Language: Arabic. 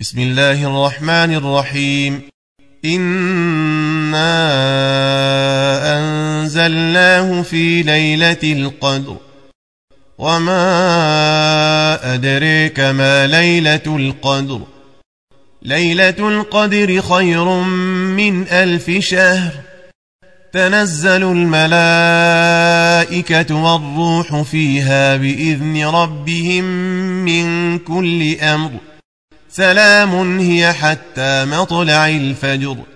بسم الله الرحمن الرحيم. إنا أنزلناه في ليلة القدر وما أدريك ما ليلة القدر ليلة القدر خير من 1000 شهر تنزل الملائكة والروح فيها بإذن ربهم من كل أمر سلام هي حتى مطلع الفجر.